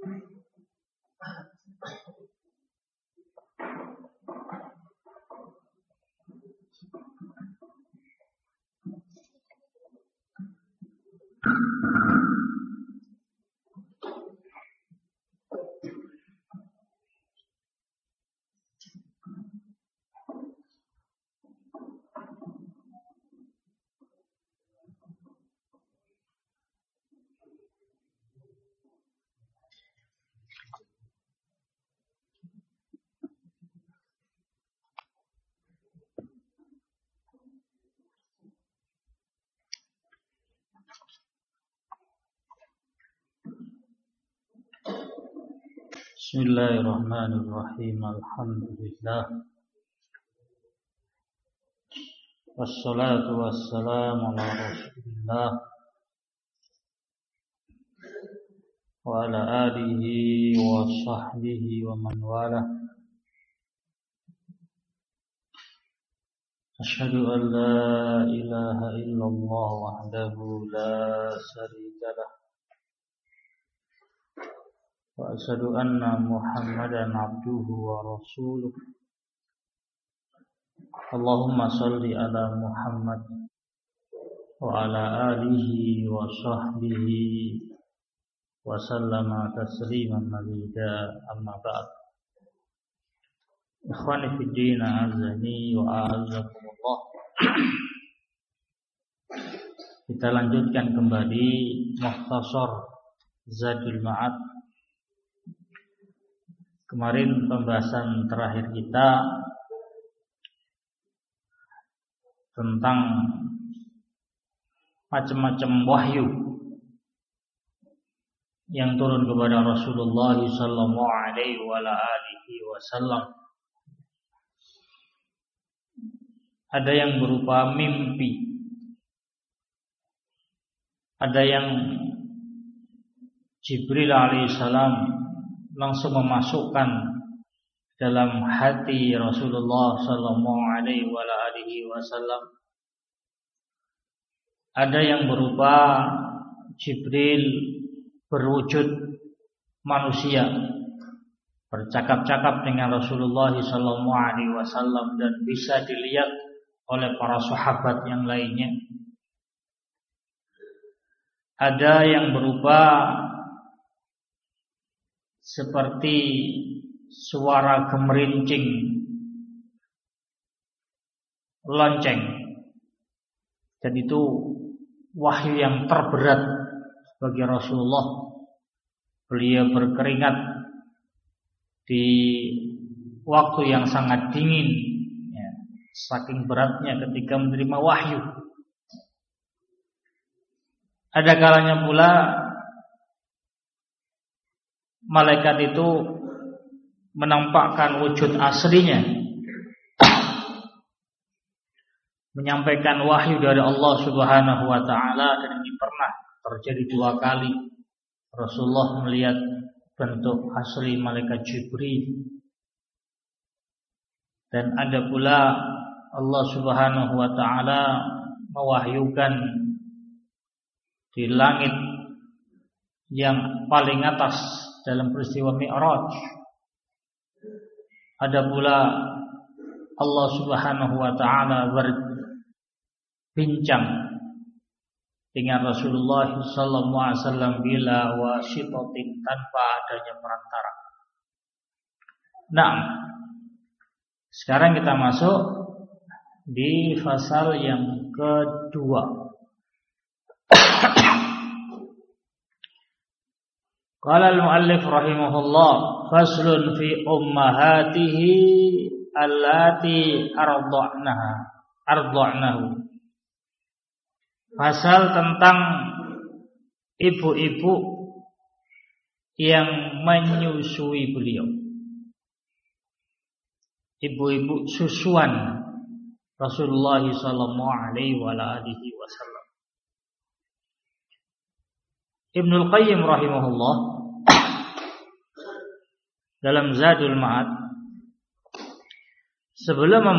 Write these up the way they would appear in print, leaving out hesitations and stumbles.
Bismillahirrahmanirrahim. Alhamdulillah. Wassalatu wassalamu ala Rasulillah wa ala alihi wa sahbihi wa man wala. Asyhadu an la ilaha illallah wahdahu la syarika lah. Wa asyhadu anna Muhammadan abduhu wa rasuluh. Allahumma salli ala Muhammad wa ala alihi wa sahbihi wa sallama tasliman mazida, amma ba'd. Ikhwani fid din, azani wa a'azzakumullah. Kita lanjutkan kembali Mukhtasar Zadul Ma'ad. Kemarin pembahasan terakhir kita tentang macam-macam wahyu yang turun kepada Rasulullah sallallahu alaihi wasallam. Ada yang berupa mimpi, ada yang Jibril alaihissalam langsung memasukkan dalam hati Rasulullah sallallahu alaihi wasallam. Ada yang berupa Jibril berwujud manusia, bercakap-cakap dengan Rasulullah sallallahu alaihi wasallam dan bisa dilihat oleh para sahabat yang lainnya. Ada yang berupa seperti suara gemerincing lonceng, dan itu wahyu yang terberat bagi Rasulullah. Beliau berkeringat di waktu yang sangat dingin, ya, saking beratnya ketika menerima wahyu. Ada kalanya pula malaikat itu menampakkan wujud aslinya, menyampaikan wahyu dari Allah Subhanahu wa taala, dan ini pernah terjadi 2 kali. Rasulullah melihat bentuk asli malaikat Jibril, dan ada pula Allah Subhanahu wa taala mewahyukan di langit yang paling atas dalam peristiwa Mi'raj. Ada pula Allah Subhanahu wa taala berbincang dengan Rasulullah sallallahu alaihi wasallam bila wasitatin, tanpa adanya perantara. Nah, sekarang kita masuk di fasal yang kedua. Qala al-muallif rahimahullah, faslun fi ummahatihi allati arda'nahu. Fasal tentang ibu-ibu yang menyusui beliau, ibu-ibu susuan Rasulullah sallallahu alaihi wasallam. Ibnul Qayyim rahimahullah dalam Zadul Ma'ad, sebelum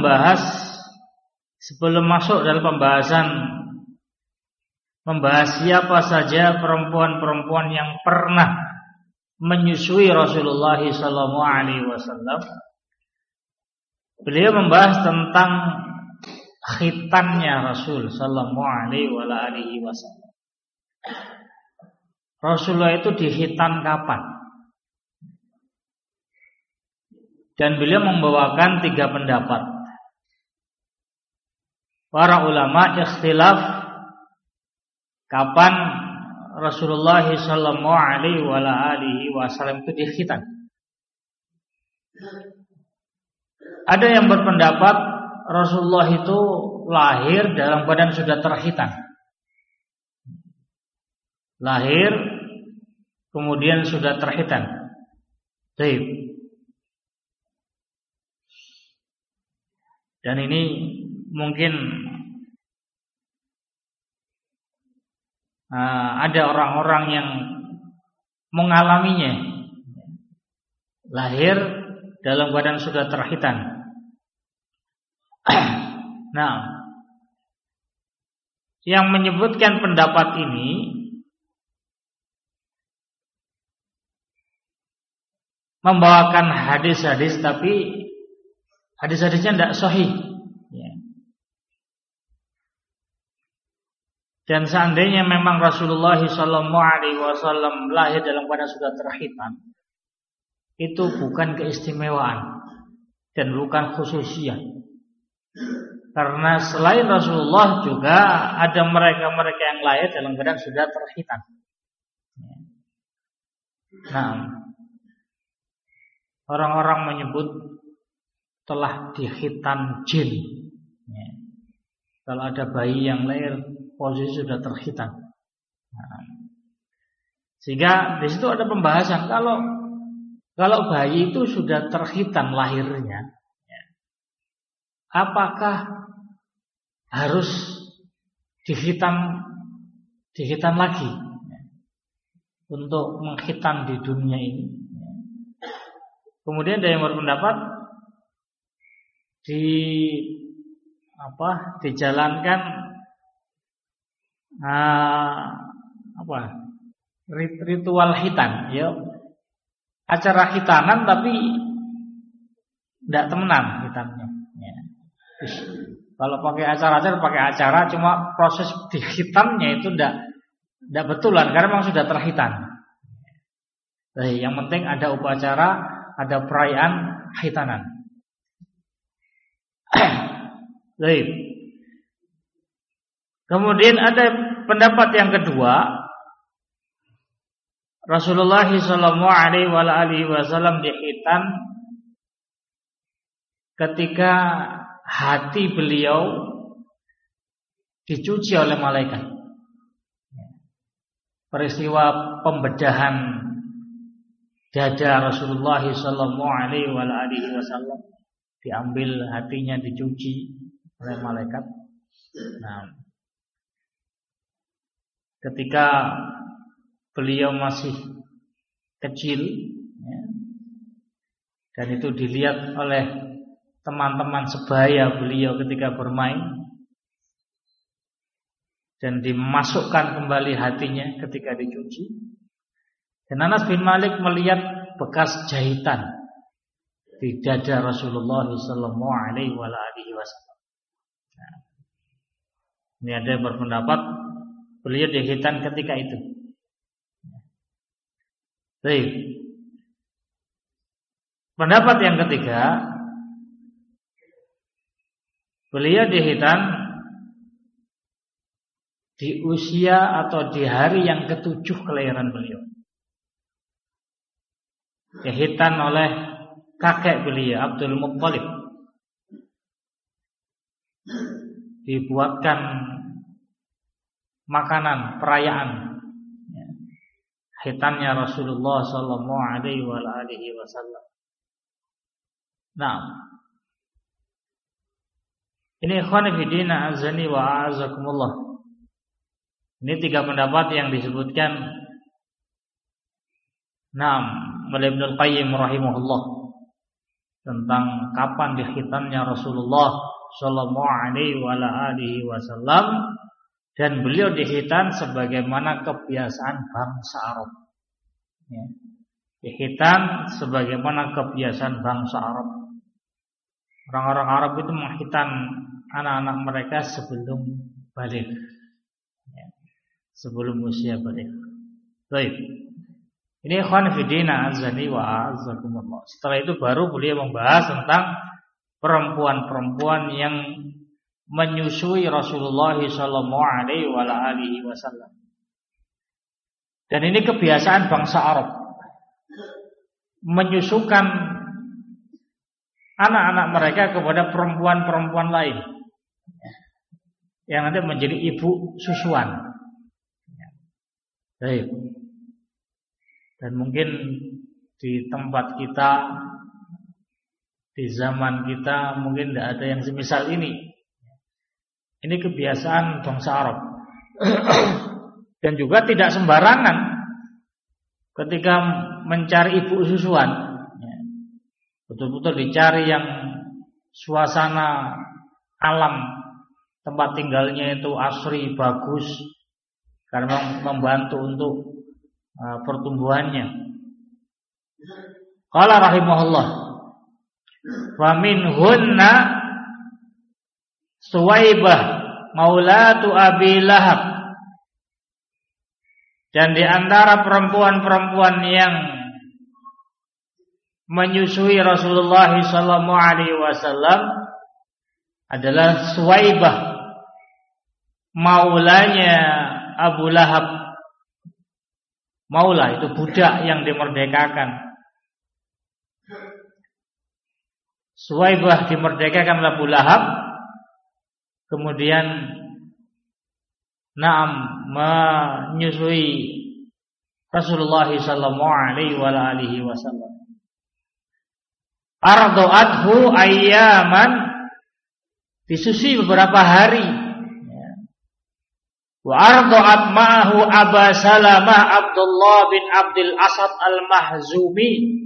masuk dalam pembahasan membahas siapa saja perempuan-perempuan yang pernah menyusui Rasulullah sallallahu alaihi wasallam, beliau membahas tentang khitannya Rasul sallallahu alaihi wasallam. Rasulullah itu dihitan kapan? Dan beliau membawakan 3 pendapat. Para ulama ikhtilaf kapan Rasulullah sallallahu alaihi wasallam itu dikhitan. Ada yang berpendapat Rasulullah itu lahir dalam badan sudah terkhitan. Lahir kemudian sudah terkhitan. Baik. Dan ini mungkin ada orang-orang yang mengalaminya, lahir dalam badan sudah terkhitan. Nah, yang menyebutkan pendapat ini membawakan hadis-hadis, tapi hadis-hadisnya tidak sahih. Dan seandainya memang Rasulullah SAW lahir dalam keadaan sudah terkhitan, itu bukan keistimewaan dan bukan khususiyah. Karena selain Rasulullah juga ada mereka-mereka yang lahir dalam keadaan sudah terkhitan. Nah, orang-orang menyebut telah dikhitan jin. Kalau ada bayi yang lahir posisi sudah terkhitan. Sehingga di situ ada pembahasan kalau bayi itu sudah terkhitan lahirnya, apakah harus dikhitan lagi untuk mengkhitan di dunia ini? Kemudian ada yang berpendapat dijalankan ritual khitan, ya, acara khitanan tapi tidak temenan khitannya. Ya. Kalau pakai acara, cuma proses di khitannya itu tidak betulan karena memang sudah terkhitan. Jadi yang penting ada upacara, ada perayaan khitanan. Baik. Kemudian ada pendapat yang kedua, Rasulullah sallallahu alaihi wasallam dikhitan ketika hati beliau dicuci oleh malaikat. Peristiwa pembedahan dada Rasulullah sallallahu alaihi wasallam, diambil hatinya, dicuci oleh malaikat. Nah, ketika beliau masih kecil, ya, dan itu dilihat oleh teman-teman sebaya beliau ketika bermain, dan dimasukkan kembali hatinya ketika dicuci. Dan Anas bin Malik melihat bekas jahitan di dada Rasulullah sallallahu alaihi wasallam. Nah, ini ada yang berpendapat beliau dikhitan ketika itu. Baik. Pendapat yang ketiga, beliau dikhitan di usia atau di hari yang ke-7 kelahiran beliau. Dikhitan oleh kakek beliau, Abdul Muttalib. Dibuatkan makanan perayaan, khitannya Rasulullah sallallahu alaihi wasallam. Nah, ini ikhwan fillah azani wa a'azakumullah. Ini 3 pendapat yang disebutkan oleh Ibnu Qayyim rahimahullah tentang kapan dikhitannya Rasulullah sallallahu alaihi wasallam, dan beliau dikhitan sebagaimana kebiasaan bangsa Arab. Ya. Khitan sebagaimana kebiasaan bangsa Arab. Orang-orang Arab itu menghitan anak-anak mereka sebelum balik, sebelum usia balik. Baik. Ini ikhwan fillah azani wa azakumullah. Setelah itu baru beliau membahas tentang perempuan-perempuan yang menyusui Rasulullah sallallahu alaihi wasallam. Dan ini kebiasaan bangsa Arab, menyusukan anak-anak mereka kepada perempuan-perempuan lain yang nanti menjadi ibu susuan. Baik. Dan mungkin di tempat kita, di zaman kita, mungkin tidak ada yang semisal ini. Ini kebiasaan bangsa Arab. Dan juga tidak sembarangan ketika mencari ibu susuan. Betul-betul dicari yang suasana alam tempat tinggalnya itu asri, bagus, karena membantu untuk pertumbuhannya. Qala rahimahullah, wa minhunna Suwaibah maulatu Abi Lahab. Dan di antara perempuan-perempuan yang menyusui Rasulullah sallallahu alaihi wasallam adalah Suwaibah, maulanya Abu Lahab. Maula itu budak yang dimerdekakan. Suwaibah dimerdekakan oleh Abu Lahab, kemudian menyusui Rasulullah sallallahu alaihi wasallam. Arda'athu ayyaman, disusui beberapa hari. Wa arda'at ma'ahu Aba Salamah Abdullah bin Abdul Asad al-Mahzumi.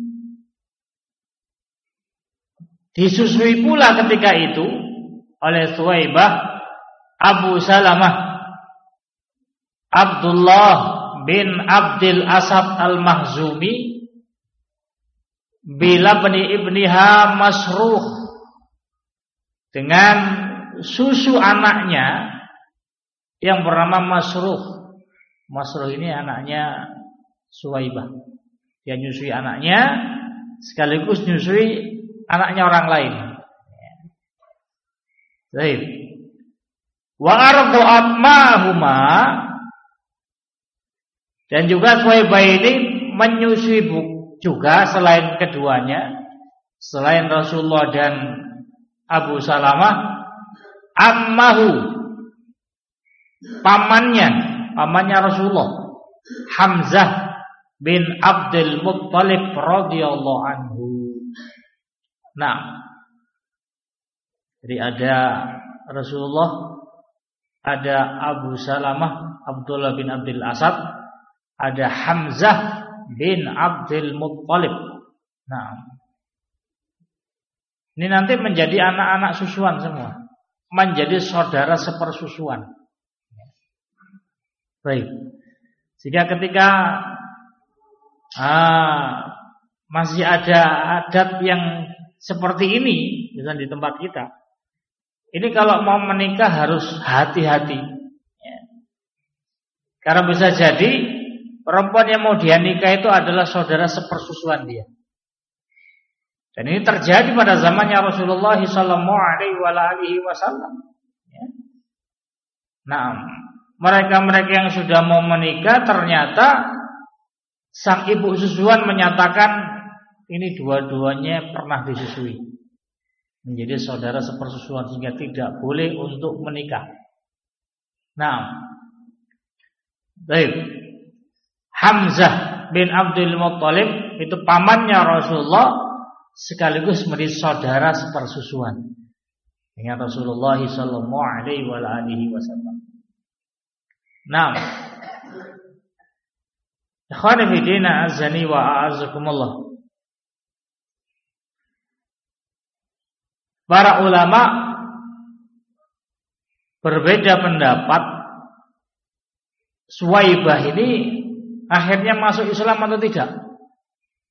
Disusui pula ketika itu oleh Suwaibah Abu Salamah Abdullah bin Abdul Asad al-Mahzumi bila ibniha Masruh, dengan susu anaknya yang bernama Masruh. Masruh ini anaknya Suwaibah. Dia nyusui anaknya sekaligus nyusui anaknya orang lain. Baik. Wa arda'at ma'huma, dan juga Suwaibah ini menyusui juga selain keduanya, selain Rasulullah dan Abu Salamah, ammahu, pamannya Rasulullah, Hamzah bin Abdul Muttalib radhiyallahu anhu. Nah, jadi ada Rasulullah, ada Abu Salamah Abdullah bin Abdul Asad, ada Hamzah bin Abdul Muttalib. Nah, ini nanti menjadi anak-anak susuan semua, menjadi saudara sepersusuan. Baik. Jika ketika masih ada adat yang seperti ini, misalnya di tempat kita, ini kalau mau menikah harus hati-hati, ya. Karena bisa jadi perempuan yang mau dia nikah itu adalah saudara sepersusuan dia. Dan ini terjadi pada zamannya Rasulullah sallallahu alaihi wasallam. Ya. Nah, mereka-mereka yang sudah mau menikah ternyata sang ibu susuan menyatakan ini dua-duanya pernah disusui, menjadi saudara sepersusuan, sehingga tidak boleh untuk menikah. Nah, baik. Hamzah bin Abdul Muttalib itu pamannya Rasulullah, sekaligus menjadi saudara sepersusuan dengan Rasulullah sallallahu alaihi wasallam. Nah, ikhwani fi din azani wa a'azakumullah. Para ulama berbeda pendapat, Suwaibah ini akhirnya masuk Islam atau tidak.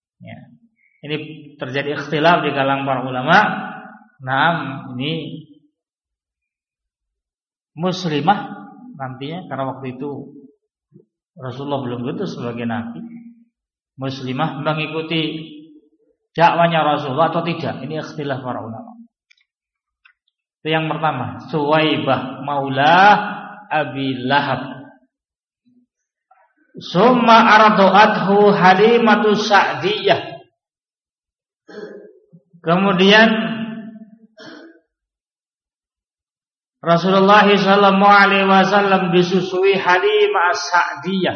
Ini terjadi ikhtilaf di kalangan para ulama. Nah, ini muslimah nantinya, karena waktu itu Rasulullah belum diutus sebagai nabi. Muslimah mengikuti dakwanya Rasulullah atau tidak? Ini ikhtilaf para ulama. Itu yang pertama, Suwaibah maulah Abi Lahab. Summa ardoathu Halimatu Sa'diyah. Kemudian Rasulullah SAW disusui Halimah Sa'diyah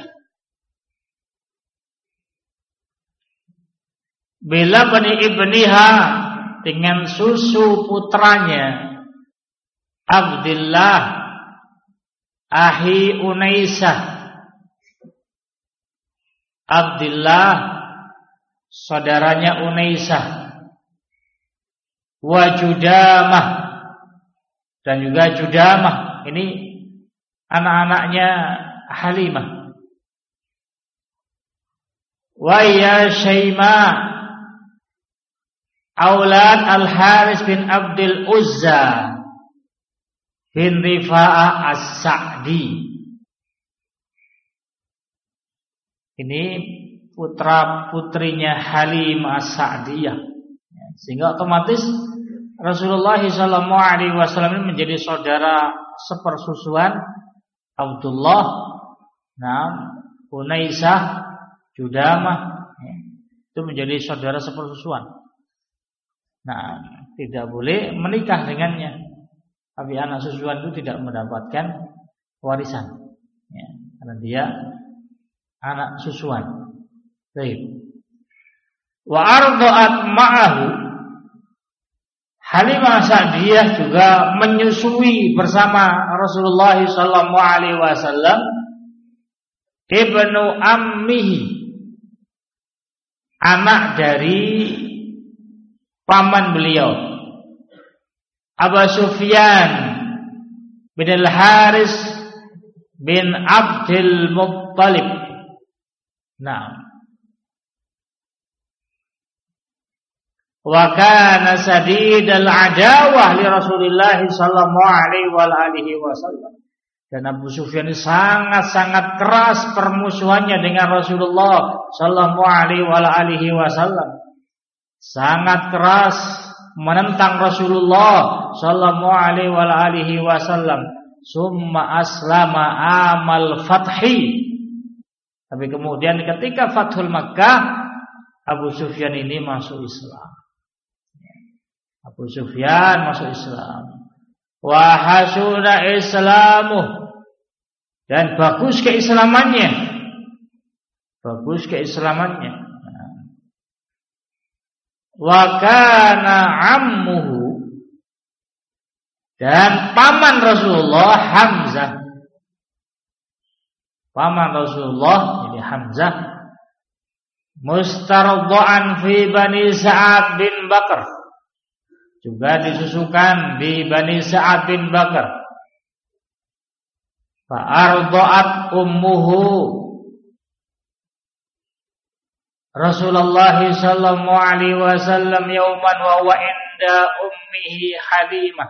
bila bani ibniha, dengan susu putranya Abdullah ahi Unaisah. Abdullah saudaranya Unaisah, wa Judamah, dan juga Judamah, ini anak-anaknya Halimah. Wa ya Syaima aulad Al-Haris bin Abdul Uzza bin Rifa'ah As-Sa'di. Ini putra-putrinya Halimah As-Sa'diyah. Sehingga otomatis Rasulullah SAW ini menjadi saudara sepersusuan Abdullah, Unaisah, Judamah, itu menjadi saudara sepersusuan. Nah, tidak boleh menikah dengannya. Tapi anak susuan itu tidak mendapatkan warisan, karena dia anak susuan. Baik. Wa arda'at ma'ahu, Halimah Sa'diyah juga menyusui bersama Rasulullah SAW ibnu ammihi, anak dari paman beliau, Abu Sufyan bin Al-Haris bin Abdul Muttalib. Nah, wa kana sadidal adawah li Rasulillah sallallahu alaihi wasallam. Dan Abu Sufyan ini sangat-sangat keras permusuhannya dengan Rasulullah sallallahu alaihi wasallam. Sangat keras menentang Rasulullah sallallahu alaihi wasallam. Summa aslama amal fathi. Tapi kemudian ketika Fathul Makkah, Abu Sufyan ini masuk Islam. Abu Sufyan masuk Islam. Wa hasuna islamuh, dan bagus keislamannya. Bagus keislamannya. Wa kana ammuhu, dan paman Rasulullah Hamzah. Paman Rasulullah ini Hamzah mustardaan fi Bani Sa'ad bin Bakar, juga disusukan di Bani Sa'ad bin Bakar. Fa'arda'at ummuhu Rasulullah sallallahu alaihi wasallam yauman wa huwa inda ummihi Halimah,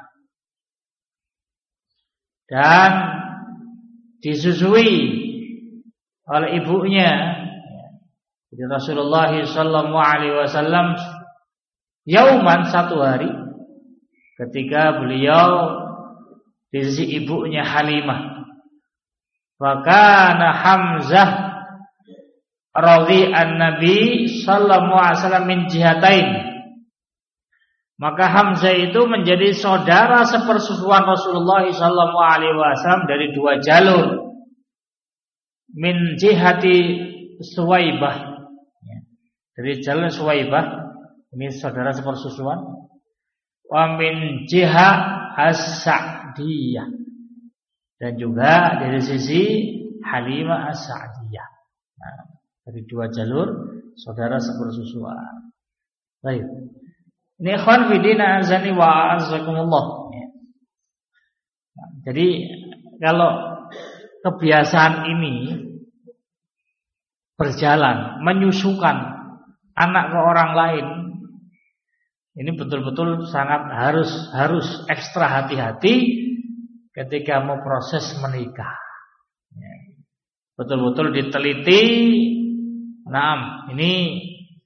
dan disusui oleh ibunya. Jadi Rasulullah sallallahu alaihi wasallam yauman, satu hari, ketika beliau di sisi ibunya Halimah. Fakana Hamzah radhi'an Nabi sallallahu alaihi wasallam min jihatain. Maka Hamzah itu menjadi saudara sepersusuan Rasulullah sallallahu alaihi wasallam dari dua jalur. Min jihati Suwaibah, dari jalur Suwaibah, ini saudara sepersusuan. Wa min jiha As-Sa'diyah, dan juga dari sisi Halimah As-Sa'diyah. Nah, dari dua jalur saudara sepersusuan. Baik. Ini ikhwan fillah azani wa azakumullah. Nah, jadi kalau kebiasaan ini berjalan, menyusukan anak ke orang lain, ini betul-betul sangat harus ekstra hati-hati ketika mau proses menikah. Betul-betul diteliti. Nah, ini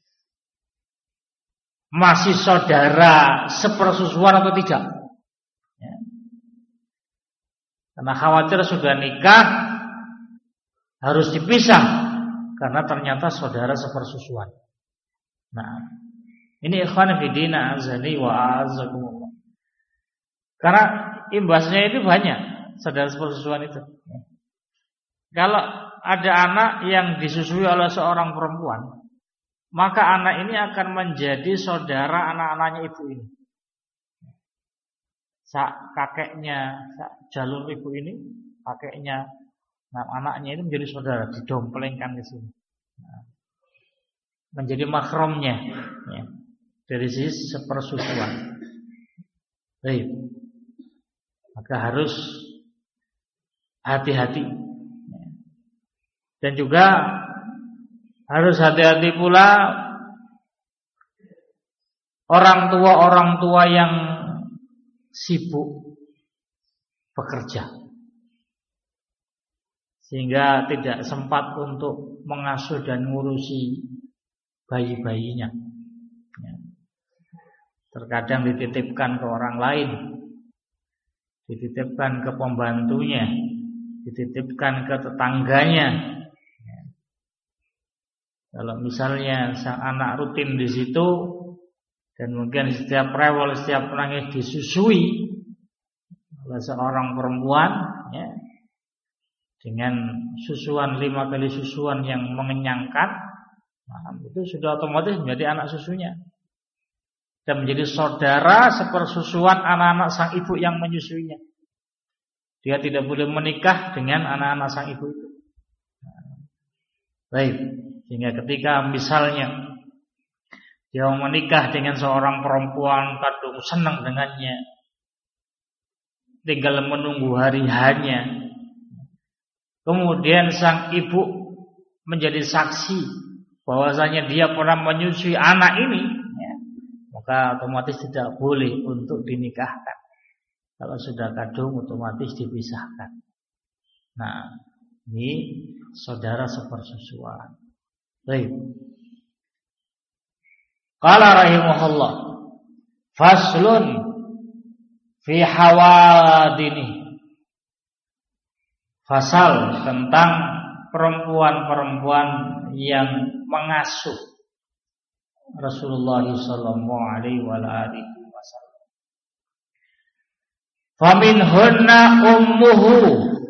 masih saudara sepersusuan atau tidak? Karena khawatir sudah nikah harus dipisah karena ternyata saudara sepersusuan. Nah, ini ikhwan fillah azani wa azakumullah. Karena imbasnya itu banyak saudara sepersusuan itu. Kalau ada anak yang disusui oleh seorang perempuan, maka anak ini akan menjadi saudara anak-anaknya ibu ini. Kakeknya, jalur ibu ini, kakeknya, anaknya ini menjadi saudara, didomplengkan ke sini. Menjadi mahromnya, ya, dari sisi sepersusuan. Baik. Maka harus hati-hati. Dan juga harus hati-hati pula orang tua yang sibuk bekerja sehingga tidak sempat untuk mengasuh dan ngurusi bayi-bayinya. Terkadang dititipkan ke orang lain, dititipkan ke pembantunya, dititipkan ke tetangganya. Kalau misalnya sang anak rutin di situ dan mungkin setiap rewel, setiap nangis disusui oleh seorang perempuan, ya, dengan susuan 5 kali susuan yang mengenyangkan, nah, itu sudah otomatis menjadi anak susunya dan menjadi saudara sepersusuan anak-anak sang ibu yang menyusuinya. Dia tidak boleh menikah dengan anak-anak sang ibu itu. Baik. Sehingga ketika misalnya dia menikah dengan seorang perempuan, kadung senang dengannya, tinggal menunggu hari hanya, kemudian sang ibu menjadi saksi bahwasanya dia pernah menyusui anak ini, ya, maka otomatis tidak boleh untuk dinikahkan. Kalau sudah kadung otomatis dipisahkan. Nah, ini saudara sepersusuan. Baik. Qala rahimahullah, faslun fi hawadini. Fasal tentang perempuan-perempuan yang mengasuh Rasulullah sallallahu alaihi wasallam. Faminhunna ummuhu,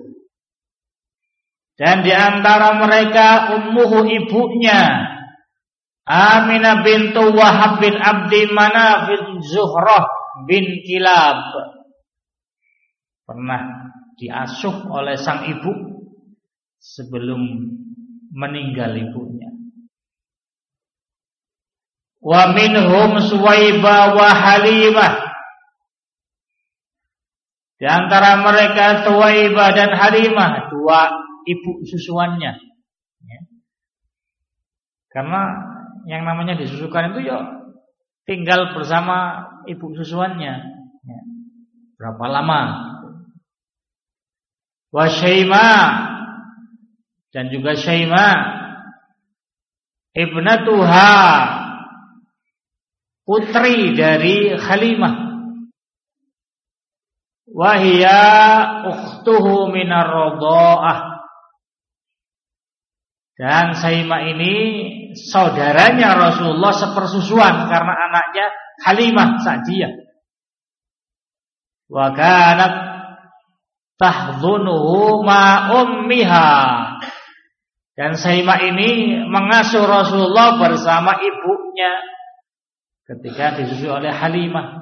dan di antara mereka ummuhu ibunya Aminah bintu Wahab bin Abdi Manaf bin Zuhrah bin Kilab, pernah diasuh oleh sang ibu sebelum meninggal ibunya. Wa minhum Suwaibah wa Halimah, di antara mereka Suwaibah dan Halimah, dua ibu susuannya, ya. Karena yang namanya disusukan itu ya tinggal bersama ibu susuannya, ya. Berapa lama? Wa Syaimah, dan juga Syaimah ibnatuha, putri dari Halimah. Wa hiya ukhtuhu minar radha'ah, dan Syaimah ini saudaranya Rasulullah sepersusuan karena anaknya Halimah Sa'diyah. Wa kanat tahdhunuhu ma ummiha, dan Syaimah ini mengasuh Rasulullah bersama ibunya ketika disusui oleh Halimah.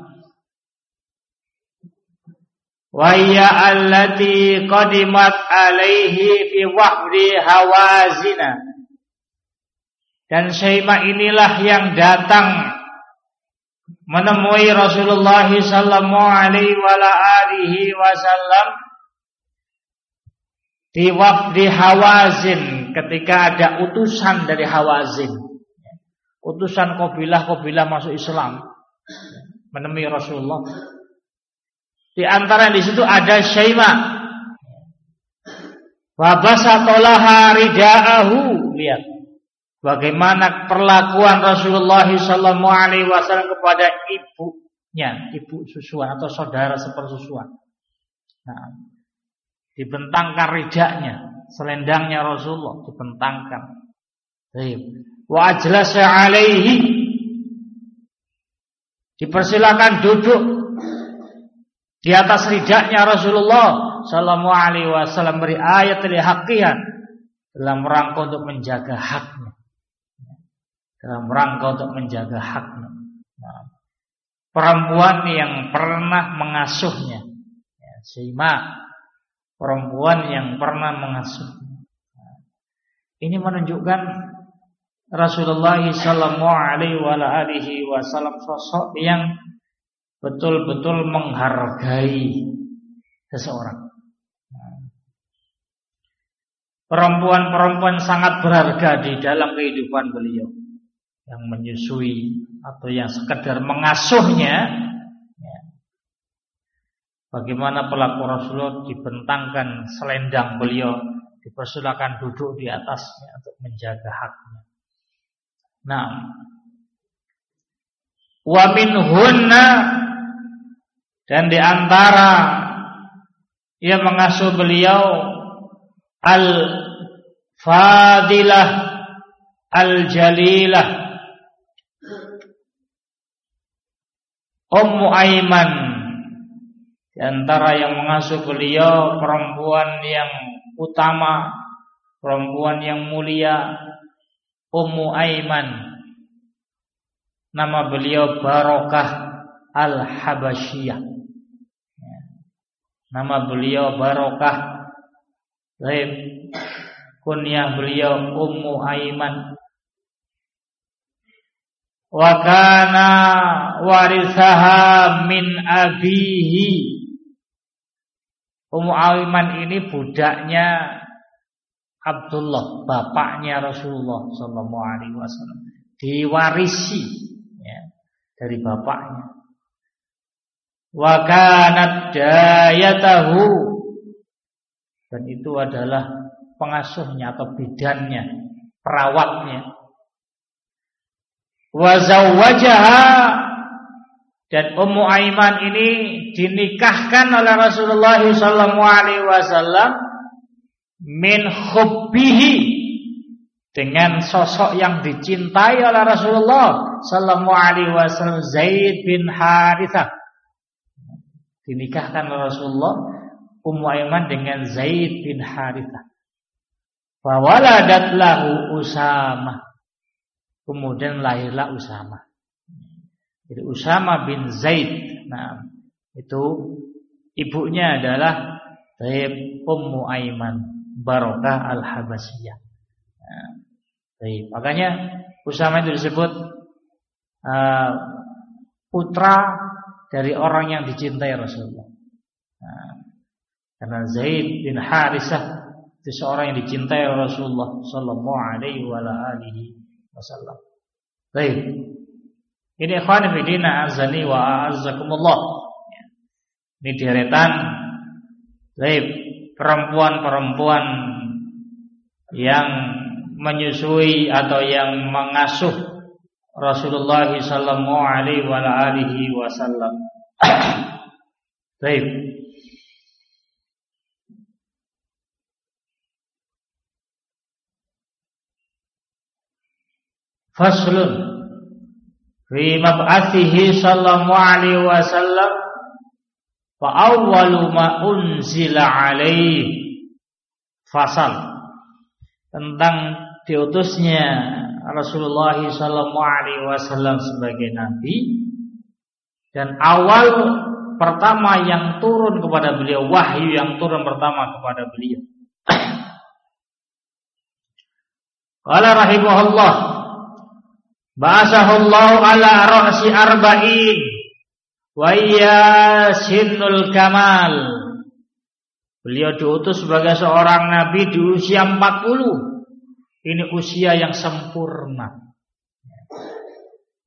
Wa hiya allati qadimat alaihi fi wahdi Hawazina, dan Syaimah inilah yang datang menemui Rasulullah sallallahu alaihi wasallam di wafdi Hawazin, ketika ada utusan dari Hawazin. utusan kabilah-kabilah masuk Islam, menemui Rasulullah. Di antara di situ ada Syaimah. Wa basatolaha ridaahu. Lihat bagaimana perlakuan Rasulullah sallallahu alaihi wasallam kepada ibunya, ibu susuan atau saudara sepersusuan. Nah, dibentangkan ridaknya, selendangnya Rasulullah dibentangkan. Wa ajlasa alaihi, dipersilakan duduk di atas ridaknya Rasulullah sallallahu alaihi wasallam, beri ayat li haqqihan, dalam rangka untuk menjaga haknya. Dalam rangka untuk menjaga haknya. Nah, perempuan yang pernah mengasuhnya, ya, Syaimah, perempuan yang pernah mengasuhnya. Nah, ini menunjukkan Rasulullah sallallahu alaihi wasallam sosok yang betul-betul menghargai seseorang. Perempuan-perempuan sangat berharga di dalam kehidupan beliau, yang menyusui atau yang sekedar mengasuhnya. Bagaimana pelaku Rasulullah dibentangkan selendang beliau, dipersilakan duduk di atasnya untuk menjaga haknya. Nah, wa minhunna, dan di antara yang mengasuh beliau al-fadilah al-jalilah Ummu Aiman. Di antara yang mengasuh beliau perempuan yang utama, perempuan yang mulia, Ummu Aiman. Nama beliau Barokah Al-Habasyiyah. Nama beliau Barokah. Baik. Kunyah beliau Ummu Aiman. Wa kana warithaha min abihi. Ummu Aiman ini budaknya Abdullah, bapaknya Rasulullah sallallahu alaihi wasallam. Diwarisi, ya, dari bapaknya. Wa kanat dayatahu, dan itu adalah pengasuhnya atau bidannya, perawatnya. Wa zawwajaha, dan Ummu Aiman ini dinikahkan oleh Rasulullah sallallahu alaihi wasallam min hubbihi, dengan sosok yang dicintai oleh Rasulullah sallallahu alaihi wasallam, Zaid bin Harithah. Dinikahkan oleh Rasulullah Ummu Aiman dengan Zaid bin Harithah. Fa waladat lahu Usamah, kemudian lahirlah Usamah. Jadi Usamah bin Zaid. Nah, itu ibunya adalah Ummu Aiman Barokah Al-Habasyiyah. Nah, makanya Usamah itu disebut putra dari orang yang dicintai Rasulullah. Nah, karena Zaid bin Harithah itu seorang yang dicintai Rasulullah sallallahu alaihi wasallam. Baik. Ini ikhwan fillah azani wa a'azzakumullah. Ini deretan perempuan-perempuan yang menyusui atau yang mengasuh Rasulullah sallallahu alaihi wasallam. Baik. Faslun fi mab'athihi sallallahu alaihi wasallam fa awwalu ma unzila alaihi. Fasal tentang diutusnya Rasulullah sallallahu alaihi wasallam sebagai nabi, dan awal pertama yang turun kepada beliau, wahyu yang turun pertama kepada beliau. Qala rahimahullah, ba'asahullahu ala ra'si arba'in wa iya sinnul kamal. Beliau diutus sebagai seorang nabi di usia 40. Ini usia yang sempurna.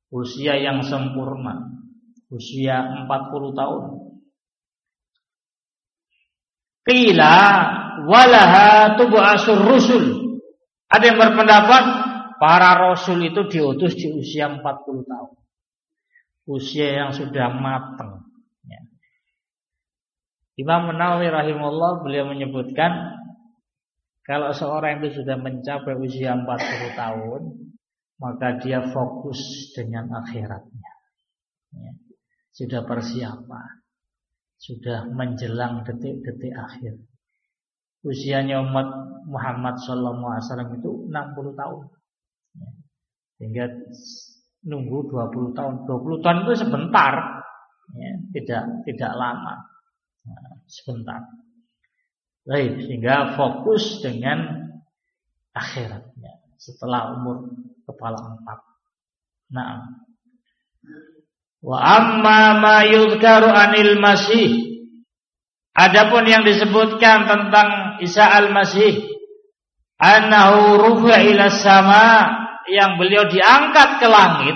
usia yang sempurna, usia 40 tahun. Qila walaha tub'asur rusul. Ada yang berpendapat para rasul itu diutus di usia 40 tahun. Usia yang sudah matang. Ya. Imam Nawawi rahimahullah beliau menyebutkan kalau seorang itu sudah mencapai usia 40 tahun, maka dia fokus dengan akhiratnya. Ya. Sudah persiapan. Sudah menjelang detik-detik akhir. Usianya umat Muhammad SAW itu 60 tahun. Ya. Sehingga nunggu 20 tahun. 20 tahun itu sebentar. Ya, tidak lama. Nah, sebentar. Baik, sehingga fokus dengan akhiratnya setelah umur kepala 4. Nah, wa amma ma yuzkaru anil masih. Adapun yang disebutkan tentang Isa al-Masih, annahu rufi'a ila sama, yang beliau diangkat ke langit.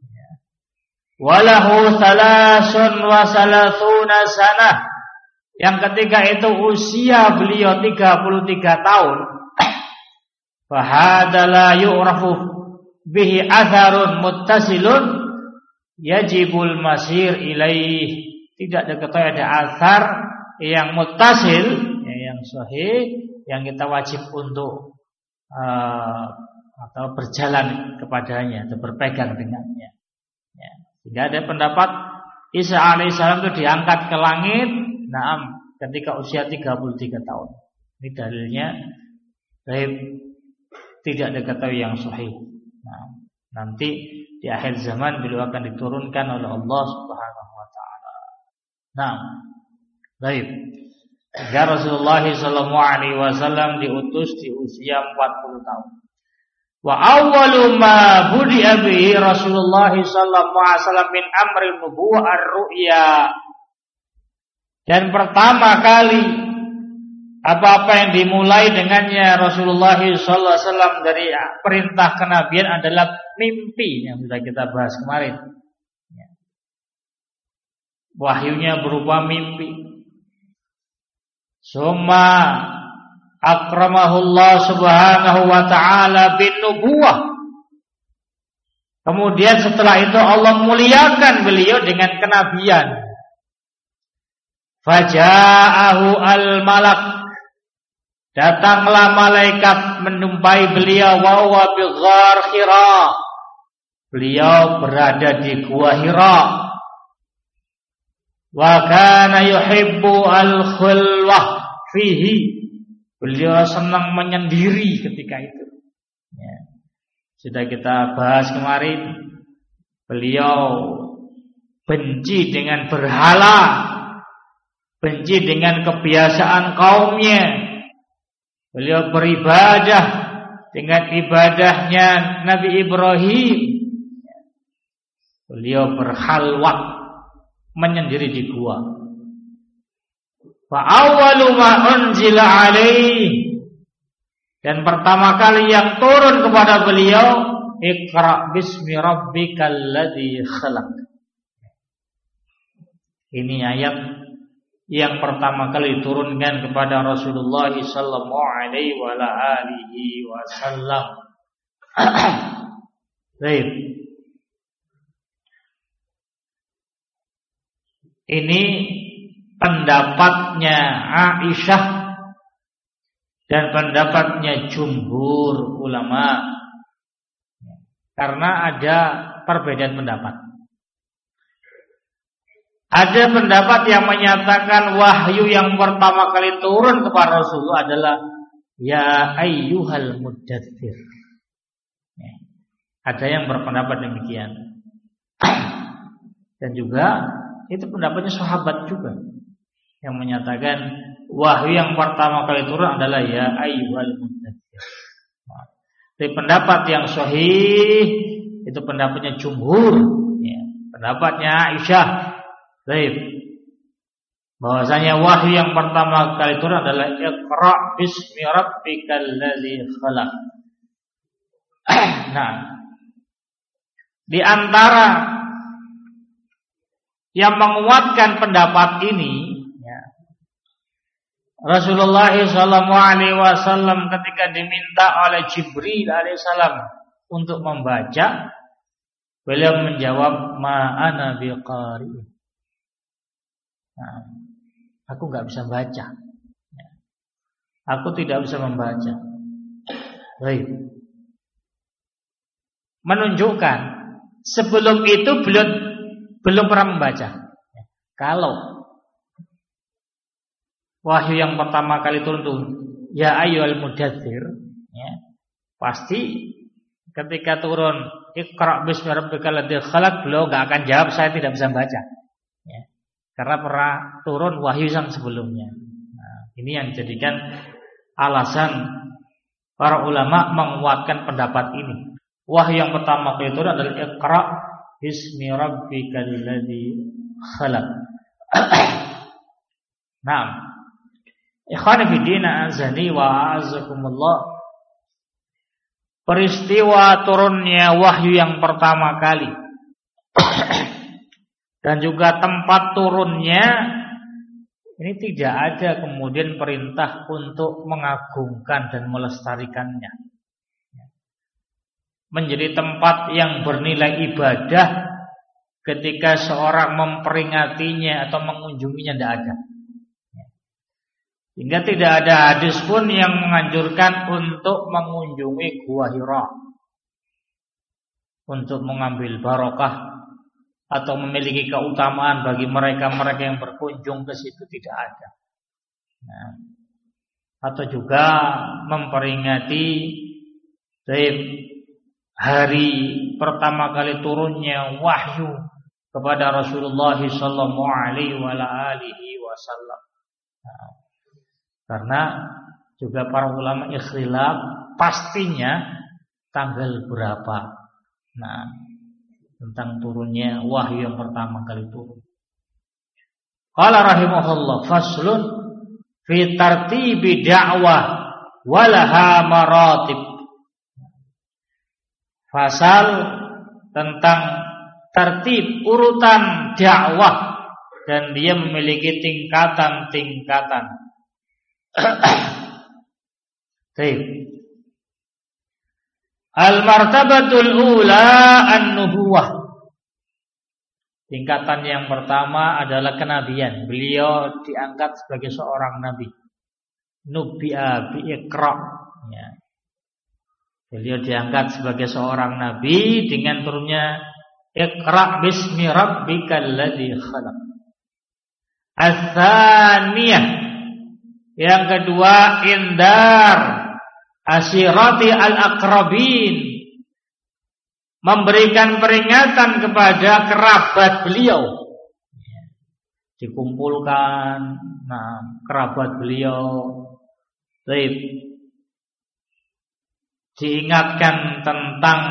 Walahu thalasun wa salasuna sanah, yang ketika itu usia beliau 33 tahun. Fahada la yu'rafu bihi atharun muttasilun yajibul masir ilaih. Tidak diketahui ada asar yang muttasil, yang sahih, yang kita wajib untuk atau berjalan kepadanya atau berpegang dengannya. Ya. Tidak ada pendapat Isa alaihissalam itu diangkat ke langit, ketika usia 33 tahun. Ini dalilnya tidak diketahui yang sahih. Nah, nanti di akhir zaman beliau akan diturunkan oleh Allah Subhanahu wa taala. Nah, baik. Sehingga Rasulullah sallallahu alaihi wasallam diutus di usia 40 tahun. Wa awwalu ma budi'a bihi Rasulullah sallallahu alaihi wasallam min amri nubuwwah ar-ru'ya. Dan pertama kali apa-apa yang dimulai dengannya Rasulullah sallallahu alaihi wasallam dari perintah kenabian adalah mimpi yang sudah kita bahas kemarin. Wahyunya berupa mimpi. Summa akramahullah subhanahu wa ta'ala bin nubuwah. Kemudian setelah itu Allah muliakan beliau dengan kenabian. Faja'ahu al-malak. Datanglah malaikat menjumpai beliau wa huwa bi ghar Hira. Beliau berada di gua Hira. Wa kana yuhibbu al-khulwah fihi. Beliau senang menyendiri ketika itu. Ya. Sudah kita bahas kemarin. Beliau benci dengan berhala, benci dengan kebiasaan kaumnya. Beliau beribadah dengan ibadahnya Nabi Ibrahim. Beliau berhalwat, menyendiri di gua. Fa awwalu ma unzila alaihi, dan pertama kali yang turun kepada beliau, Iqra bismi rabbikal ladzi khalaq. Ini ayat yang pertama kali diturunkan kepada Rasulullah sallallahu alaihi wasallam. Baik. Ini pendapatnya Aisyah dan pendapatnya jumhur ulama, karena ada perbedaan pendapat. Ada pendapat yang menyatakan wahyu yang pertama kali turun kepada Rasulullah adalah ya ayyuhal muddatsir. Ada yang berpendapat demikian. Dan juga itu pendapatnya sahabat juga yang menyatakan wahyu yang pertama kali turun adalah ya ayyuhal muddatsir. Tapi pendapat yang sahih itu pendapatnya jumhur, ya. Pendapatnya Aisyah, baik, bahwasanya wahyu yang pertama kali turun adalah Iqra bismi rabbikal ladzi khalaq. Nah, Di antara yang menguatkan pendapat ini, ya, Rasulullah SAW ketika diminta oleh Jibril alaihissalam untuk membaca, beliau menjawab, ma'ana biqari. Nah, aku nggak bisa baca. Aku tidak bisa membaca. Baik. Menunjukkan sebelum itu belum pernah membaca. Kalau wahyu yang pertama kali turun, ya ayyuhal mudaththir, ya, pasti ketika turun Iqra bismi rabbikal ladzi khalaq, beliau enggak akan jawab saya tidak bisa membaca. Ya. Karena pernah turun wahyu yang sebelumnya. Nah, ini yang dijadikan alasan para ulama menguatkan pendapat ini. Wahyu yang pertama kali turun adalah Iqra bismi rabbikal ladzi khalaq. Naam. Ikhwani fi din azani wa azakumullah. Peristiwa turunnya wahyu yang pertama kali dan juga tempat turunnya ini tidak ada kemudian perintah untuk mengagungkan dan melestarikannya menjadi tempat yang bernilai ibadah ketika seorang memperingatinya atau mengunjunginya, tidak ada. Hingga tidak ada hadis pun yang menganjurkan untuk mengunjungi Gua Hira untuk mengambil barokah atau memiliki keutamaan bagi mereka-mereka yang berkunjung ke situ, tidak ada. Nah, atau juga memperingati hari pertama kali turunnya wahyu kepada Rasulullah sallallahu alaihi wasallam. Karena juga para ulama ikhtilaf pastinya tanggal berapa. Nah, tentang turunnya wahyu yang pertama kali turun. Qala rahimahullah faslun fi tartibi da'wah walaha maratib. Fasal tentang tertib urutan dakwah dan dia memiliki tingkatan-tingkatan. Al-martabatul ula an-nubuwah. Tingkatan yang pertama adalah kenabian. Beliau diangkat sebagai seorang nabi. Nubi'a bi'iqra. Ya. Beliau diangkat sebagai seorang nabi dengan turunnya Iqra bismi rabbikal ladzi khalaq. Ats-tsaniyah, yang kedua indar asyirati al-aqrabin, memberikan peringatan kepada kerabat beliau. Dikumpulkan kerabat beliau. Baik. Diingatkan tentang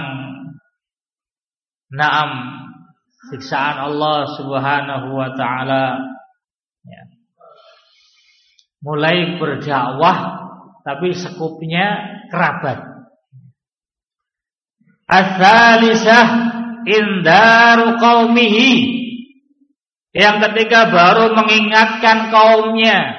siksaan Allah Subhanahu wa taala. Ya. Mulai berdakwah tapi sekupnya kerabat. Ats-tsalisah indaru qaumihi, yang ketiga baru mengingatkan kaumnya.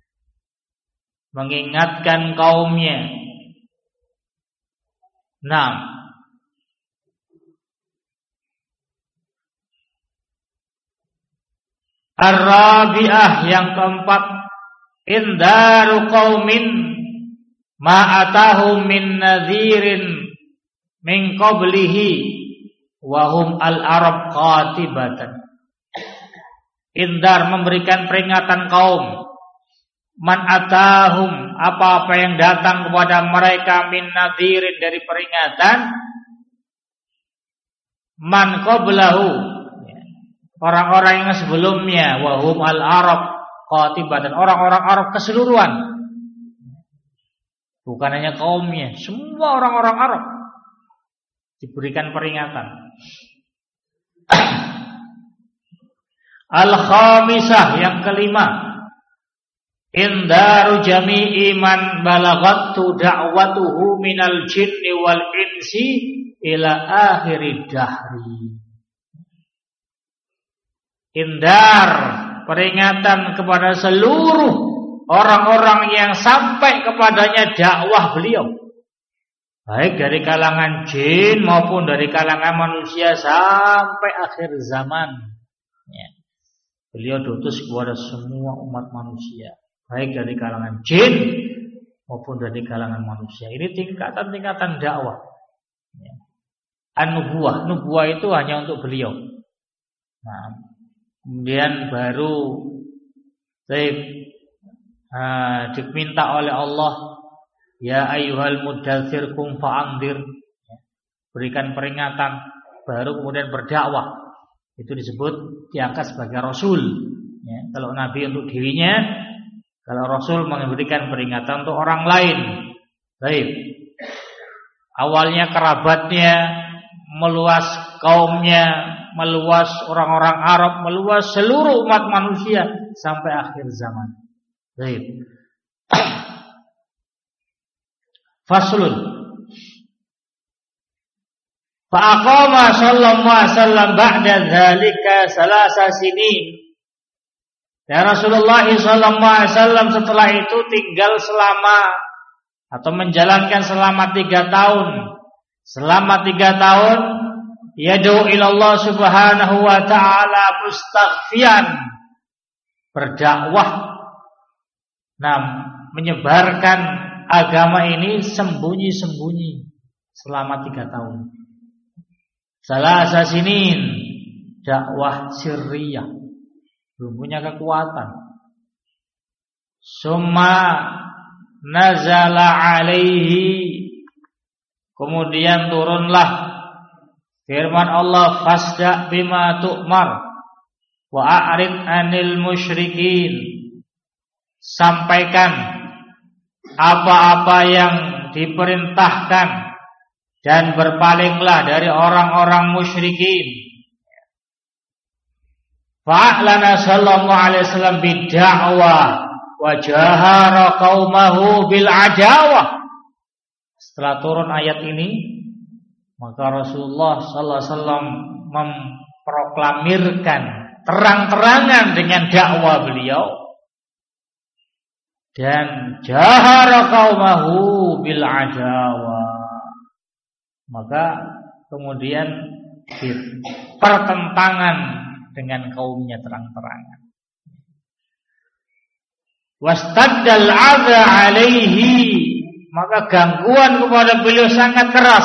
Ar-rabi'ah, yang keempat indaru qaumin ma atahum min nadhirin min qablihi wa hum al-arab qatibatan. Indar, memberikan peringatan kaum, man atahum, apa-apa yang datang kepada mereka, min nadhirin, dari peringatan, man qablahu, orang-orang yang sebelumnya, wa hum al-arab qatibatan, orang-orang Arab keseluruhan, bukan hanya kaumnya, semua orang-orang Arab diberikan peringatan. Al-khamisah, yang kelima, indaru jami'i man balaghattu da'watuhu minal jinni wal insi ila akhiri dahri. Indar, peringatan kepada seluruh orang-orang yang sampai kepadanya dakwah beliau, baik dari kalangan jin maupun dari kalangan manusia sampai akhir zaman. Beliau diutus kepada semua umat manusia, baik dari kalangan jin maupun dari kalangan manusia. Ini tingkatan-tingkatan dakwah. An-nubuwah, nubuwah itu hanya untuk beliau. Nah, kemudian baru diminta oleh Allah, ya ayyuhal muddatsir qum fa'anzir, berikan peringatan, baru kemudian berdakwah. Itu disebut diangkat sebagai rasul. Kalau nabi untuk dirinya, kalau rasul memberikan peringatan untuk orang lain. Baik. Awalnya kerabatnya, meluas kaumnya, meluas orang-orang Arab, meluas seluruh umat manusia sampai akhir zaman. Baik. Faslun. Fa'aqama sallallahu alaihi wasallam ba'da dzalika salasa sinin. Ya Rasulullah sallallahu alaihi wasallam setelah itu tinggal selama atau menjalankan selama 3 tahun. Selama 3 tahun yad'u ila Allah Subhanahu wa taala mustaghfiyan, berdakwah, menyebarkan agama ini sembunyi-sembunyi selama 3 tahun. Salasa sinin, dakwah sirriyah, belum punya kekuatan. Summa nazala alaihi, kemudian turunlah firman Allah, fasda bima tu'mar wa a'rid anil musyrikin, sampaikan apa-apa yang diperintahkan dan berpalinglah dari orang-orang musyrikin. Fa'lana sallallahu alaihi wasallam bid'awah wa jahara qaumahu bil adawah. Setelah turun ayat ini, maka Rasulullah sallallahu alaihi wasallam memproklamirkan terang-terangan dengan dakwah beliau, dan jahara qaumahu bil adawah. Maka kemudian pertentangan dengan kaumnya terang-terangan. Wastaddal adza alaihi, maka gangguan kepada beliau sangat keras.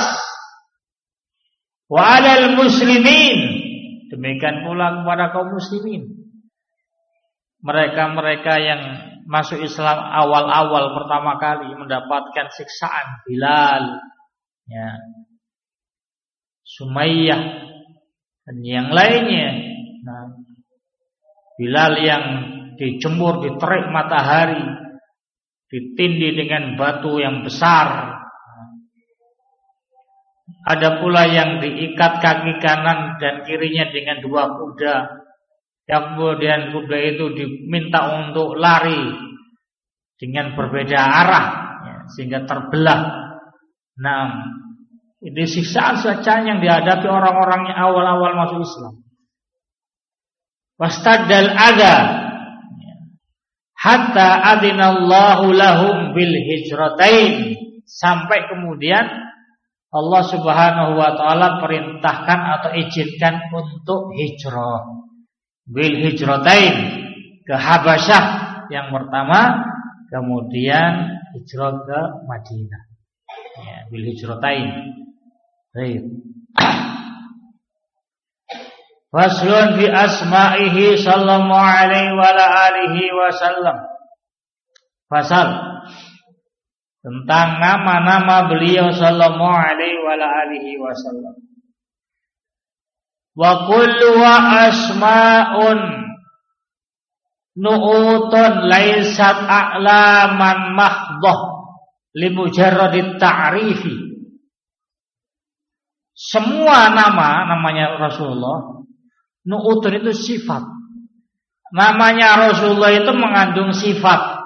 Wa alal muslimin, demikian pula kepada kaum muslimin. Mereka-mereka yang masuk Islam awal-awal pertama kali mendapatkan siksaan. Bilal, Sumayyah dan yang lainnya. Bilal yang dijemur di terik matahari, ditindih dengan batu yang besar. Ada pula yang diikat kaki kanan dan kirinya dengan 2 kuda, yang kemudian kuda itu diminta untuk lari dengan berbeda arah, sehingga terbelah. Ini siksaan-siksaan yang dihadapi orang-orang yang awal-awal masuk Islam. Wastaddal adza hatta adinallahu lahum bil hijratain, sampai kemudian Allah Subhanahu wa taala perintahkan atau izinkan untuk hijrah. Bil hijratain, ke Habasyah yang pertama, kemudian hijrah ke Madinah. Bil hijratain. Baik. Faslun fi asma'ihi sallallahu alaihi wa alihi wasallam. Fasal tentang nama-nama beliau sallallahu alaihi wa alihi wasallam. Wa kullu asma'un nu'utun laisat a'laman mahdhah limujarradit ta'rifi. Semua namanya Rasulullah, nu'utun itu sifat. Namanya Rasulullah itu mengandung sifat.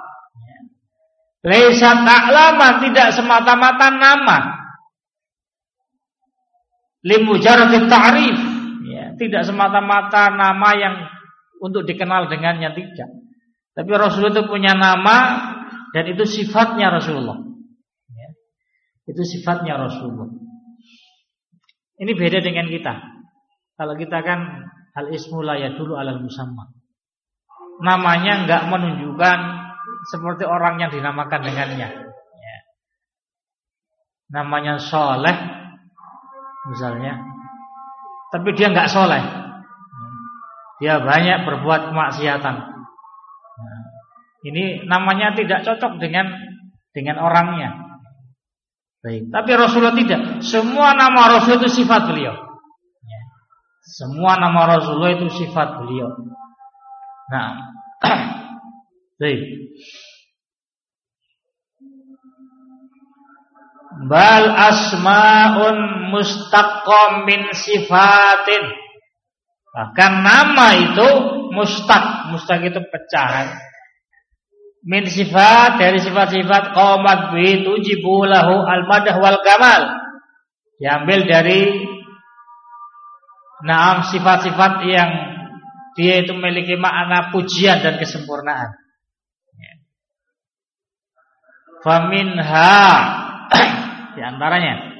Laisa ta'laman, tidak semata-mata nama. limujarradit ta'rif, ya, tidak semata-mata nama yang untuk dikenal dengannya, tidak. Tapi Rasulullah itu punya nama dan itu sifatnya Rasulullah. Ya, itu sifatnya Rasulullah. Ini beda dengan kita. Kalau kita kan al-ismu la yadullu 'alal musamma. Namanya enggak menunjukkan seperti orang yang dinamakan dengannya. Ya. Namanya Soleh misalnya, tapi dia enggak soleh. Dia banyak berbuat kemaksiatan. Nah, ini namanya tidak cocok dengan orangnya. Baik. Tapi Rasulullah tidak. Semua nama Rasul itu sifat beliau. Ya. Semua nama Rasulullah itu sifat beliau. Nah, baik. Bal asmaun mustaqqam min sifatin. Bahkan nama itu mustaq itu pecahan. Min sifat, dari sifat-sifat qamat bi tujibu lahu al-madah wal kamal. Diambil dari sifat-sifat yang dia itu memiliki makna pujian dan kesempurnaan. Faminha di antaranya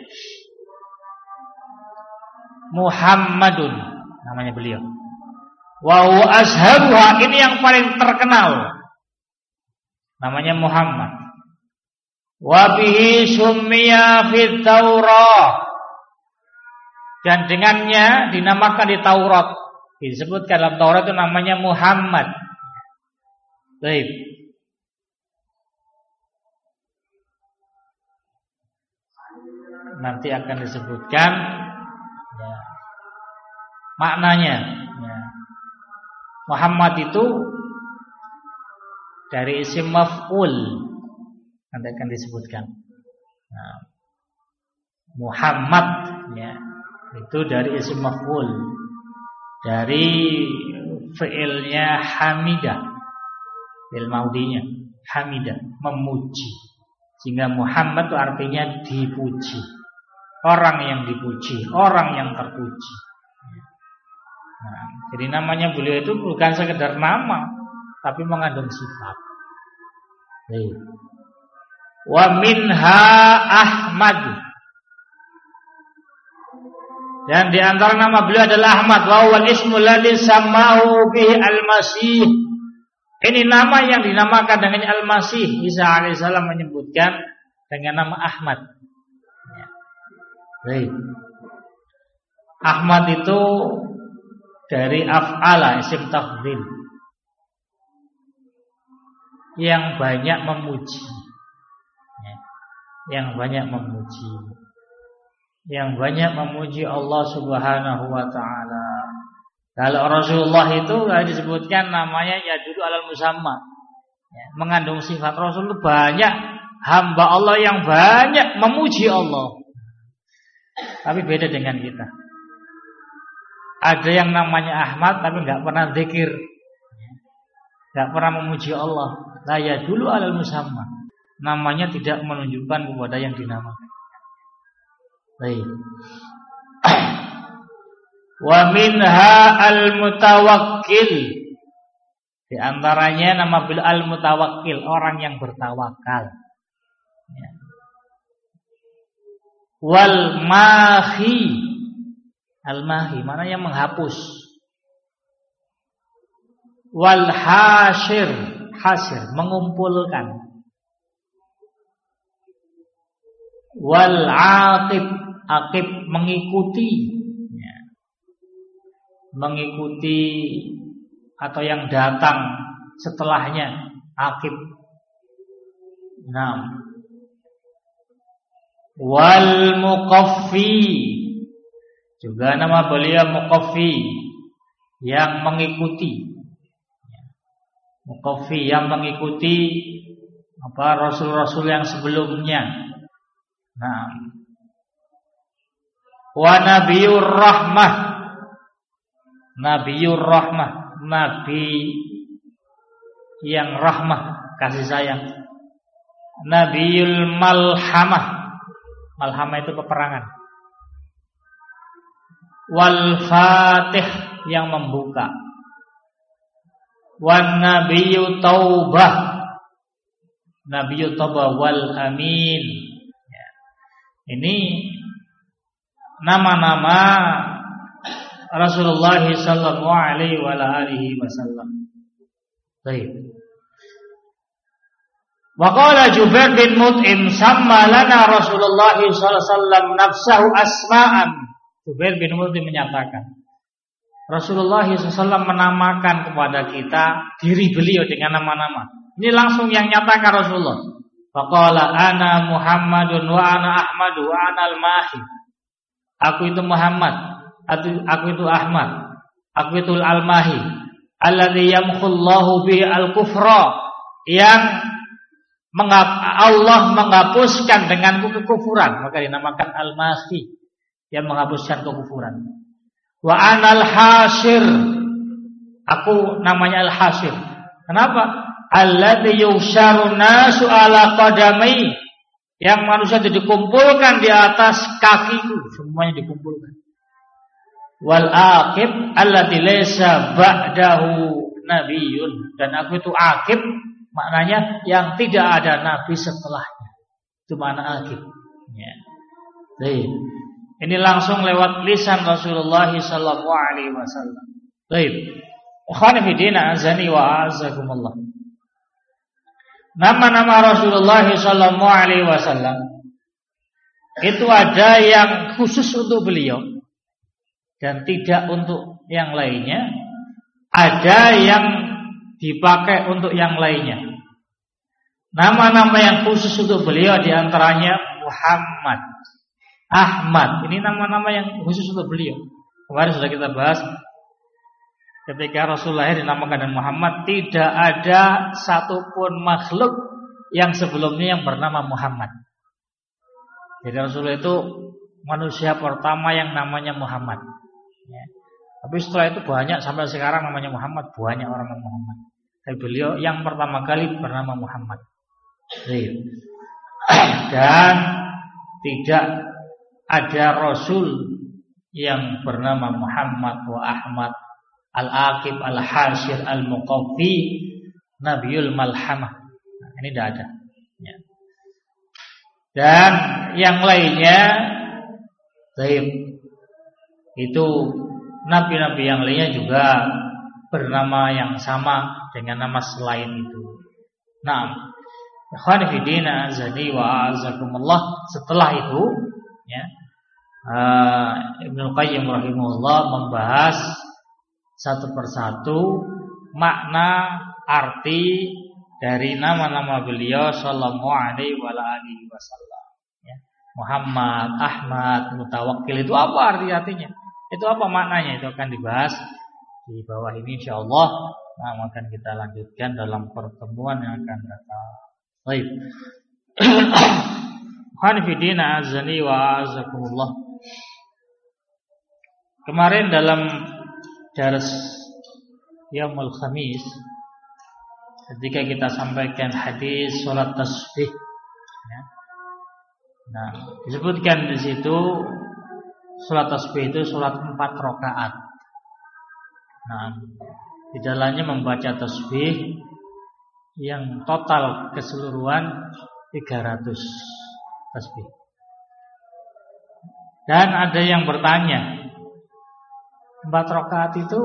Muhammadun, namanya beliau. Wa huwa azharuha, ini yang paling terkenal. Namanya Muhammad. Wa bihi summiya fit Taurah. Dan dengannya dinamakan di Taurat. Disebutkan dalam Taurat itu namanya Muhammad. Baik. Nanti akan disebutkan ya, maknanya. Ya. Muhammad itu dari isim maf'ul, nanti akan disebutkan. Nah, Muhammad ya, itu dari isim maf'ul, dari fi'ilnya hamidah, fi'il maudhinya hamidah, memuji. Sehingga Muhammad itu artinya dipuji, orang yang dipuji, orang yang terpuji. Nah, jadi namanya beliau itu bukan sekedar nama, tapi mengandung sifat. Wa minha Ahmad. Dan di antara nama beliau adalah Ahmad. Wa huwal ismul ladzi sammahu bihi al-Masih. Ini nama yang dinamakan dengan Al-Masih. Isa alaihissalam menyebutkan dengan nama Ahmad. Ahmad itu dari af'ala, isim tafdhil, yang banyak memuji, yang banyak memuji, yang banyak memuji Allah Subhanahu wa ta'ala. Kalau Rasulullah itu disebutkan namanya yadullu 'alal musamma, mengandung sifat. Rasul itu banyak hamba Allah yang banyak memuji Allah. Tapi beda dengan kita. Ada yang namanya Ahmad tapi enggak pernah zikir, enggak pernah memuji Allah. La yadullu 'alal musamma. Namanya tidak menunjukkan kepada yang dinamakan. Baik. Wa minha al-mutawakkil. Di antaranya nama beliau al-mutawakkil, orang yang bertawakal. Ya. Wal mahi. Al-mahi mana yang menghapus. Wal hasyir, hasyir mengumpulkan. Wal aqib, aqib mengikuti, ya. Mengikuti atau yang datang setelahnya, aqib. Nah, wal muqaffi, juga nama beliau muqaffi, yang mengikuti. Muqaffi yang mengikuti rasul-rasul yang sebelumnya. Nah, wa nabiyur rahmah, nabiyur rahmah, nabi yang rahmah, kasih sayang. Nabiyul malhamah, malhamah itu peperangan. wal fatih yang membuka, wan nabiyyu taubah, nabiyyu taubah wal amin. Ini nama-nama Rasulullah sallallahu alaihi wasallam. Baik. Wa qala Jubair bin Mut'im samma lana Rasulullah sallallahu alaihi wasallam nafsahu asma'an. Jubair bin Mut'im menyatakan Rasulullah SAW menamakan kepada kita diri beliau dengan nama-nama. Ini langsung yang nyatakan Rasulullah. Faqala ana Muhammadun wa ana Ahmadu wa ana al-Mahi. Aku itu Muhammad, aku itu Ahmad, aku itu al-Mahi. Alladzi yamkhullahu bi al-kufra, yang Allah menghapuskan denganku kekufuran, maka dinamakan al-Mahi, yang menghapuskan kekufuran. Wa anal hasir, aku namanya al hasir. Kenapa? Alladzi yusyarun nasu ala qadamai, yang manusia itu dikumpulkan di atas kakiku, semuanya dikumpulkan. Wal aqib alladzi laysa ba'dahu nabiyyun, dan aku itu aqib, maknanya yang tidak ada nabi setelahnya. Itu makna aqib. Ya. Baik. Ini langsung lewat lisan Rasulullah sallallahu alaihi wasallam. Baik. Ikhwan fillah azani wa azakumullah. Nama-nama Rasulullah sallallahu alaihi wasallam itu ada yang khusus untuk beliau dan tidak untuk yang lainnya. Ada yang dipakai untuk yang lainnya. Nama-nama yang khusus untuk beliau diantaranya Muhammad, Ahmad, ini nama-nama yang khusus untuk beliau. Kemarin sudah kita bahas, ketika Rasulullah dinamakan dengan Muhammad, tidak ada satupun makhluk yang sebelumnya yang bernama Muhammad. Jadi Rasulullah itu manusia pertama yang namanya Muhammad. Ya. Tapi setelah itu banyak, sampai sekarang namanya Muhammad, banyak orang namanya Muhammad. Tapi beliau yang pertama kali bernama Muhammad. Dan tidak ada Rasul yang bernama Muhammad wa Ahmad, Al-Aqib, Al-Hasyir, Al-Muqaffi, Nabiul Malhamah. Nah, ini tidak ada. Ya. Dan yang lainnya, itu nabi-nabi yang lainnya juga bernama yang sama dengan nama selain itu. Nah, ikhwan fillah azani wa azakumullah. Setelah itu, ya, Ibnu Qayyim rahimahullah membahas satu persatu makna arti dari nama-nama beliau sallallahu alaihi wasallam. Ya. Muhammad, Ahmad, Mutawakkil itu apa artinya? Itu apa maknanya? Itu akan dibahas di bawah ini insyaallah. Nah, akan kita lanjutkan dalam pertemuan yang akan datang. Baik. Hanifidina azani wa azakumullah. Kemarin dalam dars Yaumul Khamis, ketika kita sampaikan hadis salat tasbih, ya. Nah, disebutkan di situ salat tasbih itu salat 4 rakaat. Nah, di dalamnya membaca tasbih yang total keseluruhan 300 tasbih. Dan ada yang bertanya, 4 rakaat itu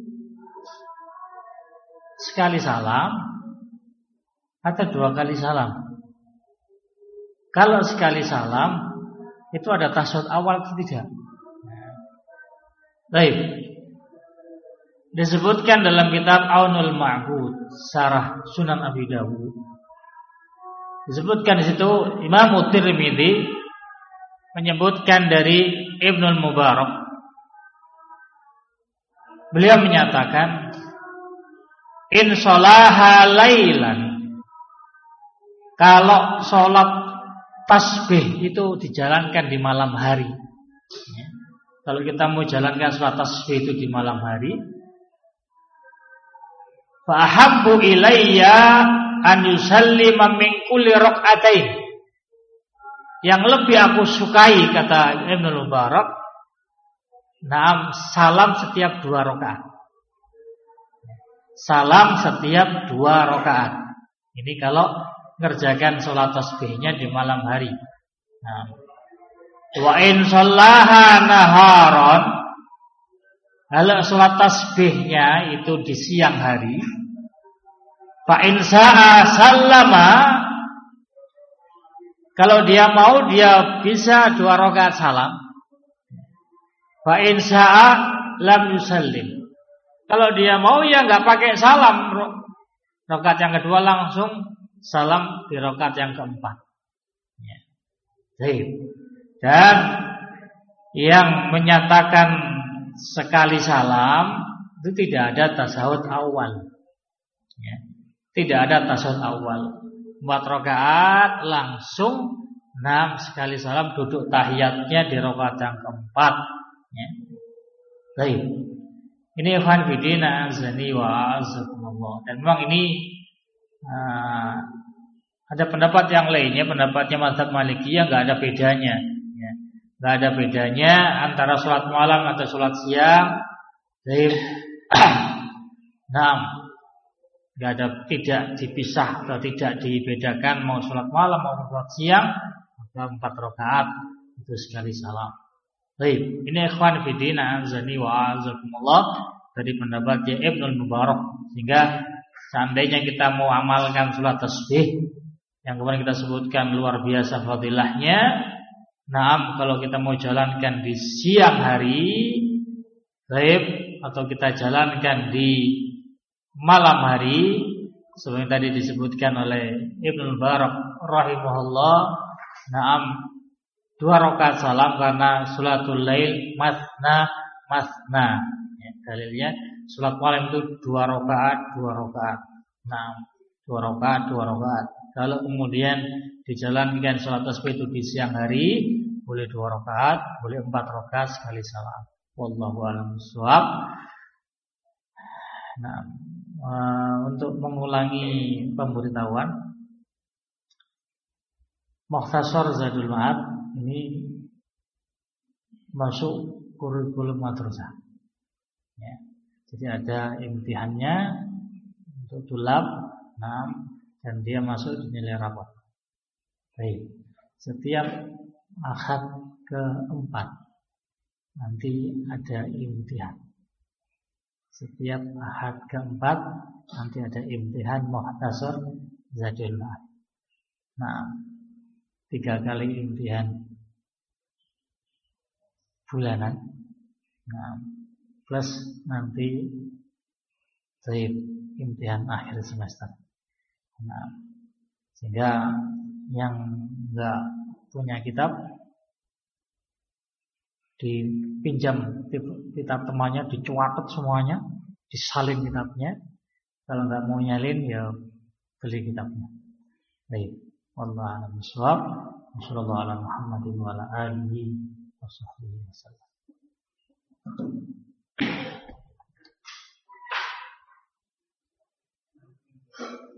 sekali salam atau 2 kali salam? Kalau sekali salam itu ada tasyahud awal atau tidak? Baik. Disebutkan dalam kitab Aunul Ma'bud Syarah Sunan Abi Dawud. Disebutkan di situ Imam Tirmidzi menyebutkan dari Ibnul Mubarak. Beliau menyatakan in sholaha lailan, kalau sholat tasbih itu dijalankan di malam hari, ya. Kalau kita mau jalankan sholat tasbih itu di malam hari, fa ahabbu ilayya an yusallima min kulli rak'atain, yang lebih aku sukai, kata Ibnu Mubarak, salam setiap 2 rakaat. Salam setiap 2 rakaat. Ini kalau ngerjakan sholat tasbihnya di malam hari. Nah, wa in shallaha naharon, kalau sholat tasbihnya itu di siang hari, fa in sa'a sallama, kalau dia mau dia bisa 2 rakaat salam. Fa in sa'a lam yusallim. Kalau dia mau ya enggak pakai salam, rakaat yang kedua langsung salam di rakaat yang keempat. Ya. Dan yang menyatakan sekali salam itu tidak ada tasyahud awal. Ya. Tidak ada tasyahud awal. 4 rakaat langsung sekali salam, duduk tahiyatnya di rakaat yang keempat. Ya. Baik. Ini ikhwan fillah azani wa azakumullah. Dan memang ini ada pendapat yang lainnya, pendapatnya mazhab Malikiyah enggak ada bedanya, ya. Enggak ada bedanya antara sholat malam atau sholat siang. Baik. Enggak ada, tidak dipisah atau tidak dibedakan mau sholat malam maupun sholat siang, maka 4 rakaat itu sekali salam. Baik, ini ikhwan fillah azani wa azakumullah dari pendapatnya Ibnu Mubarak. Sehingga seandainya kita mau amalkan salat tasbih yang kemarin kita sebutkan luar biasa fadilahnya, kalau kita mau jalankan di siang hari, baik, atau kita jalankan di malam hari, seperti tadi disebutkan oleh Ibnu Mubarak rahimahullah, 2 rakaat salam karena salatul lail masna. Ya, dalilnya salat malam itu 2 rakaat. 2 rakaat. Kalau kemudian dijalankan salat tasbih itu di siang hari, boleh 2 rakaat, boleh 4 rakaat sekali salam. Wallahu a'lam bishawab. Untuk mengulangi pemberitahuan, Mukhtasar Zadul Ma'ad ini masuk kurikulum madrasah. Ya. Jadi ada imtihannya untuk tulab, dan dia masuk di nilai rapor. Baik. Setiap ahad keempat nanti ada imtihan. Setiap ahad keempat nanti ada imtihan Mukhtasar Zadul Ma'ad. 3 kali imtihan bulanan, plus nanti imtihan akhir semester. Sehingga yang enggak punya kitab dipinjam kitab temannya, dicatat semuanya, disalin kitabnya. Kalau enggak mau nyalin ya beli kitabnya. Baik. Wallahu a'lam bishawab. Wassallallahu ala Muhammadin wa ala alihi washabbihi wasallam.